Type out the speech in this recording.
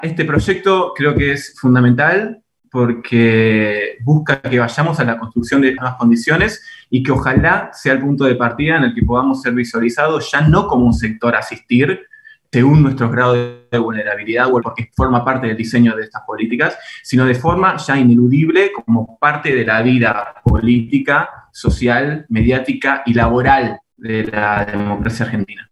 Este proyecto creo que es fundamental porque busca que vayamos a la construcción de nuevas condiciones y que ojalá sea el punto de partida en el que podamos ser visualizados ya no como un sector a asistir según nuestros grados de vulnerabilidad o porque forma parte del diseño de estas políticas, sino de forma ya ineludible como parte de la vida política, social, mediática y laboral de la democracia argentina.